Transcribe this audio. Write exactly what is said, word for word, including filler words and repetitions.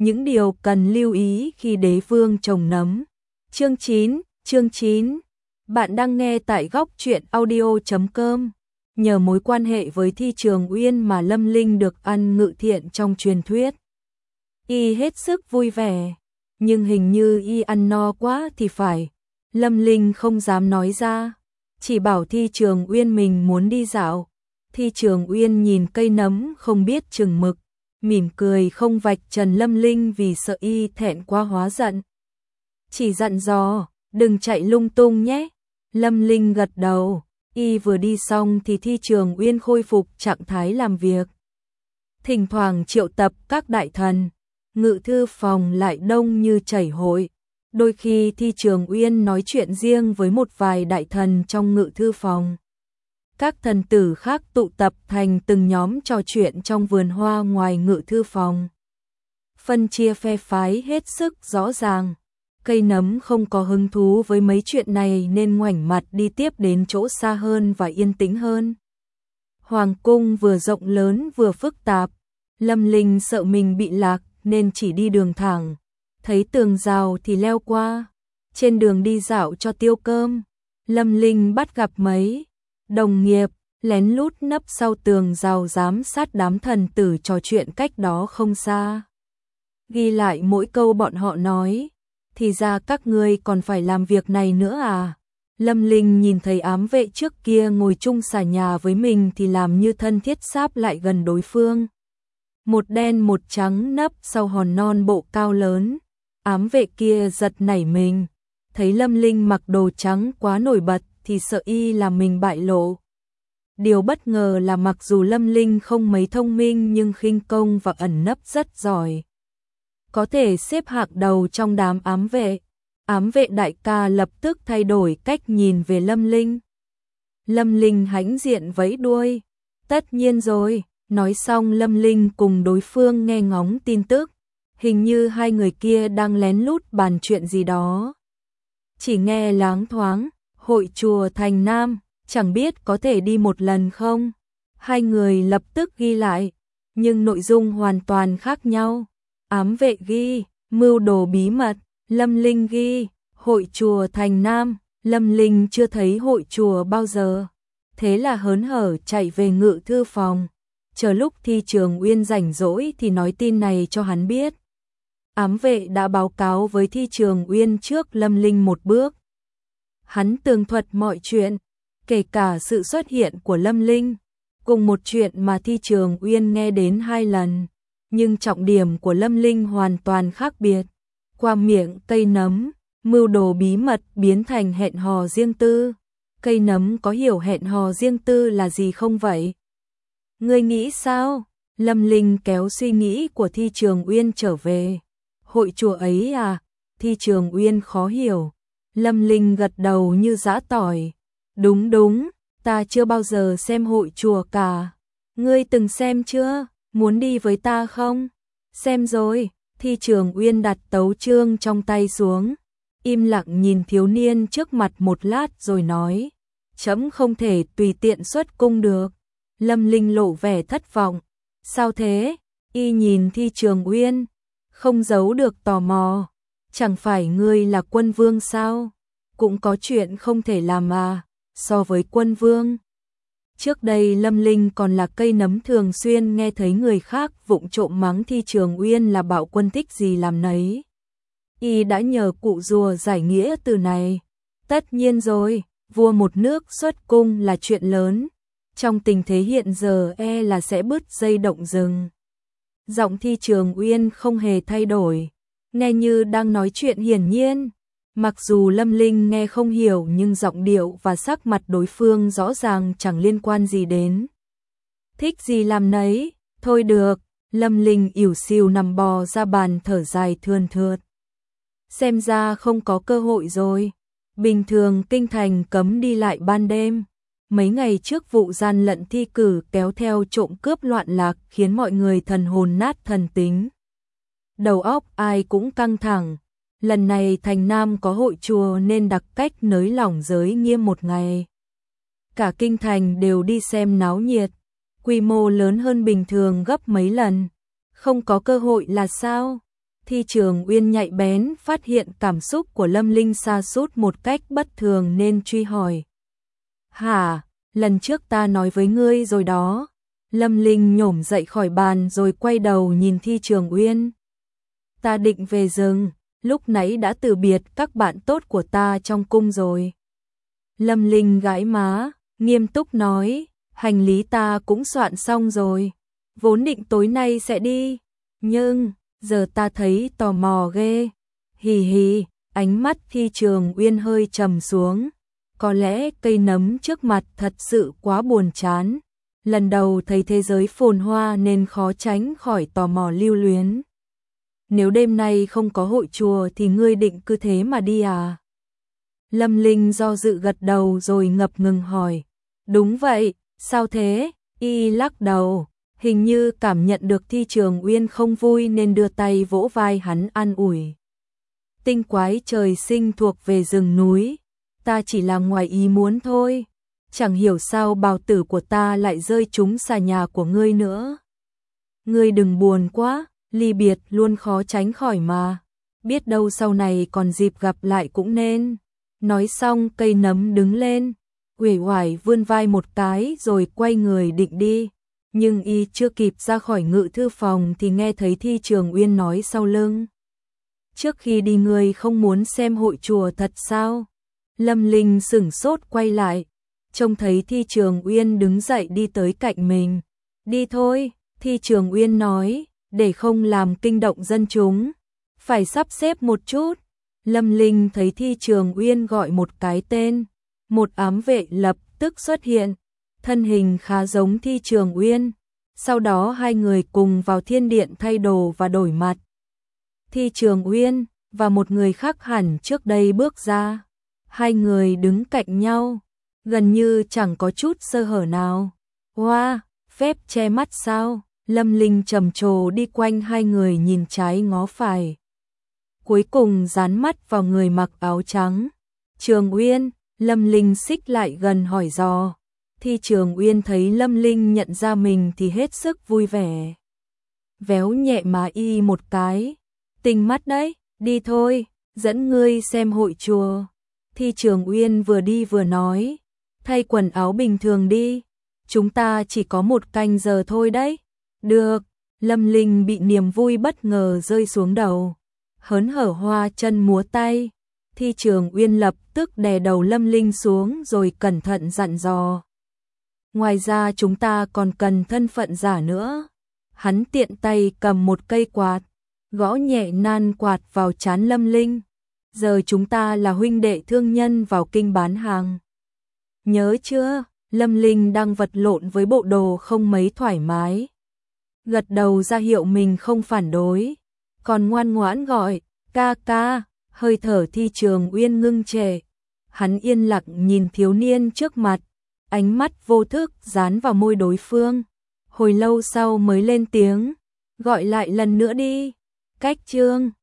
những điều cần lưu ý khi đế vương trồng nấm. Chương chín, chương chín. Bạn đang nghe tại góc truyện audio chấm com. Nhờ mối quan hệ với Thi Trường Uyên mà Lâm Linh được ăn ngự thiện trong truyền thuyết. Y hết sức vui vẻ, nhưng hình như y ăn no quá thì phải. Lâm Linh không dám nói ra, chỉ bảo Thi Trường Uyên mình muốn đi dạo. Thi Trường Uyên nhìn cây nấm không biết chừng mực, mỉm cười không vạch trần Lâm Linh vì sợ y thẹn quá hóa giận. Chỉ dặn dò, đừng chạy lung tung nhé. Lâm Linh gật đầu, y vừa đi xong thì Thi Trường Uyên khôi phục trạng thái làm việc. Thỉnh thoảng triệu tập các đại thần, ngự thư phòng lại đông như chảy hội. Đôi khi Thi Trường Uyên nói chuyện riêng với một vài đại thần trong ngự thư phòng. Các thần tử khác tụ tập thành từng nhóm trò chuyện trong vườn hoa ngoài ngự thư phòng. Phân chia phe phái hết sức rõ ràng. Cây nấm không có hứng thú với mấy chuyện này nên ngoảnh mặt đi tiếp đến chỗ xa hơn và yên tĩnh hơn. Hoàng cung vừa rộng lớn vừa phức tạp. Lâm Linh sợ mình bị lạc nên chỉ đi đường thẳng. Thấy tường rào thì leo qua. Trên đường đi dạo cho tiêu cơm, Lâm Linh bắt gặp mấy đồng nghiệp lén lút nấp sau tường rào giám sát đám thần tử trò chuyện cách đó không xa. Ghi lại mỗi câu bọn họ nói. Thì ra các ngươi còn phải làm việc này nữa à? Lâm Linh nhìn thấy ám vệ trước kia ngồi chung xà nhà với mình thì làm như thân thiết sáp lại gần đối phương. Một đen một trắng nấp sau hòn non bộ cao lớn. Ám vệ kia giật nảy mình, thấy Lâm Linh mặc đồ trắng quá nổi bật thì sợ y làm mình bại lộ. Điều bất ngờ là mặc dù Lâm Linh không mấy thông minh nhưng khinh công và ẩn nấp rất giỏi. Có thể xếp hạng đầu trong đám ám vệ. Ám vệ đại ca lập tức thay đổi cách nhìn về Lâm Linh. Lâm Linh hãnh diện vẫy đuôi. Tất nhiên rồi, nói xong Lâm Linh cùng đối phương nghe ngóng tin tức. Hình như hai người kia đang lén lút bàn chuyện gì đó. Chỉ nghe loáng thoáng, hội chùa Thành Nam, chẳng biết có thể đi một lần không? Hai người lập tức ghi lại, nhưng nội dung hoàn toàn khác nhau. Ám vệ ghi, mưu đồ bí mật, Lâm Linh ghi, hội chùa Thành Nam, Lâm Linh chưa thấy hội chùa bao giờ. Thế là hớn hở chạy về ngự thư phòng, chờ lúc Thi Trường Uyên rảnh rỗi thì nói tin này cho hắn biết. Ám vệ đã báo cáo với Thi Trường Uyên trước Lâm Linh một bước. Hắn tường thuật mọi chuyện, kể cả sự xuất hiện của Lâm Linh, cùng một chuyện mà Thi Trường Uyên nghe đến hai lần. Nhưng trọng điểm của Lâm Linh hoàn toàn khác biệt. Qua miệng cây nấm, mưu đồ bí mật biến thành hẹn hò riêng tư. Cây nấm có hiểu hẹn hò riêng tư là gì không vậy? Ngươi nghĩ sao? Lâm Linh kéo suy nghĩ của Thi Trường Uyên trở về. Hội chùa ấy à? Thi Trường Uyên khó hiểu. Lâm Linh gật đầu như giã tỏi. Đúng đúng, ta chưa bao giờ xem hội chùa cả. Ngươi từng xem chưa? Muốn đi với ta không? Xem rồi. Thi Trường Uyên đặt tấu chương trong tay xuống, im lặng nhìn thiếu niên trước mặt một lát rồi nói, trẫm không thể tùy tiện xuất cung được. Lâm Linh lộ vẻ thất vọng. Sao thế? Y nhìn Thi Trường Uyên, không giấu được tò mò. Chẳng phải ngươi là quân vương sao? Cũng có chuyện không thể làm à, so với quân vương. Trước đây Lâm Linh còn là cây nấm thường xuyên nghe thấy người khác vụng trộm mắng Thi Trường Uyên là bạo quân thích gì làm nấy. Y đã nhờ cụ rùa giải nghĩa từ này. Tất nhiên rồi, vua một nước xuất cung là chuyện lớn. Trong tình thế hiện giờ e là sẽ bứt dây động rừng. Giọng Thi Trường Uyên không hề thay đổi, nghe như đang nói chuyện hiển nhiên. Mặc dù Lâm Linh nghe không hiểu nhưng giọng điệu và sắc mặt đối phương rõ ràng chẳng liên quan gì đến. Thích gì làm nấy, thôi được. Lâm Linh ỉu xìu nằm bò ra bàn thở dài thườn thượt. Xem ra không có cơ hội rồi. Bình thường kinh thành cấm đi lại ban đêm. Mấy ngày trước vụ gian lận thi cử kéo theo trộm cướp loạn lạc khiến mọi người thần hồn nát thần tính. Đầu óc ai cũng căng thẳng. Lần này Thành Nam có hội chùa nên đặc cách nới lỏng giới nghiêm một ngày. Cả kinh thành đều đi xem náo nhiệt, quy mô lớn hơn bình thường gấp mấy lần. Không có cơ hội là sao? Thi Trường Uyên nhạy bén phát hiện cảm xúc của Lâm Linh sa sút một cách bất thường nên truy hỏi. Hả, lần trước ta nói với ngươi rồi đó. Lâm Linh nhổm dậy khỏi bàn rồi quay đầu nhìn Thi Trường Uyên. Ta định về rừng, lúc nãy đã từ biệt các bạn tốt của ta trong cung rồi. Lâm Linh gãi má, nghiêm túc nói, hành lý ta cũng soạn xong rồi, vốn định tối nay sẽ đi, nhưng giờ ta thấy tò mò ghê. Hì hì, ánh mắt Thi Trường Uyên hơi trầm xuống, có lẽ cây nấm trước mặt thật sự quá buồn chán, lần đầu thấy thế giới phồn hoa nên khó tránh khỏi tò mò lưu luyến. Nếu đêm nay không có hội chùa thì ngươi định cứ thế mà đi à? Lâm Linh do dự gật đầu rồi ngập ngừng hỏi. Đúng vậy, sao thế? Y lắc đầu, hình như cảm nhận được Thi Trường Uyên không vui nên đưa tay vỗ vai hắn an ủi. Tinh quái trời sinh thuộc về rừng núi, ta chỉ là ngoài ý muốn thôi. Chẳng hiểu sao bào tử của ta lại rơi trúng xà nhà của ngươi nữa. Ngươi đừng buồn quá, ly biệt luôn khó tránh khỏi mà. Biết đâu sau này còn dịp gặp lại cũng nên. Nói xong cây nấm đứng lên, uể oải vươn vai một cái rồi quay người định đi. Nhưng y chưa kịp ra khỏi ngự thư phòng thì nghe thấy Thi Trường Uyên nói sau lưng. Trước khi đi ngươi không muốn xem hội chùa thật sao? Lâm Linh sửng sốt quay lại, trông thấy Thi Trường Uyên đứng dậy đi tới cạnh mình. Đi thôi, Thi Trường Uyên nói, để không làm kinh động dân chúng. Phải sắp xếp một chút. Lâm Linh thấy Thi Trường Uyên gọi một cái tên, một ám vệ lập tức xuất hiện, thân hình khá giống Thi Trường Uyên. Sau đó hai người cùng vào thiên điện thay đồ và đổi mặt. Thi Trường Uyên và một người khác hẳn trước đây bước ra. Hai người đứng cạnh nhau, gần như chẳng có chút sơ hở nào. Wow, phép che mắt sao? Lâm Linh trầm trồ đi quanh hai người nhìn trái ngó phải. Cuối cùng dán mắt vào người mặc áo trắng. Trường Uyên, Lâm Linh xích lại gần hỏi dò. Thi Trường Uyên thấy Lâm Linh nhận ra mình thì hết sức vui vẻ. Véo nhẹ má y một cái. Tinh mắt đấy, đi thôi, dẫn ngươi xem hội chùa. Thi Trường Uyên vừa đi vừa nói. Thay quần áo bình thường đi. Chúng ta chỉ có một canh giờ thôi đấy. Được, Lâm Linh bị niềm vui bất ngờ rơi xuống đầu. Hớn hở hoa chân múa tay. Thi Trường Uyên lập tức đè đầu Lâm Linh xuống rồi cẩn thận dặn dò. Ngoài ra chúng ta còn cần thân phận giả nữa. Hắn tiện tay cầm một cây quạt, gõ nhẹ nan quạt vào trán Lâm Linh. Giờ chúng ta là huynh đệ thương nhân vào kinh bán hàng. Nhớ chưa? Lâm Linh đang vật lộn với bộ đồ không mấy thoải mái. Gật đầu ra hiệu mình không phản đối, còn ngoan ngoãn gọi, ca ca. Hơi thở Thi Trường Uyên ngưng trệ. Hắn yên lặng nhìn thiếu niên trước mặt, ánh mắt vô thức dán vào môi đối phương. Hồi lâu sau mới lên tiếng, gọi lại lần nữa đi. Cách chương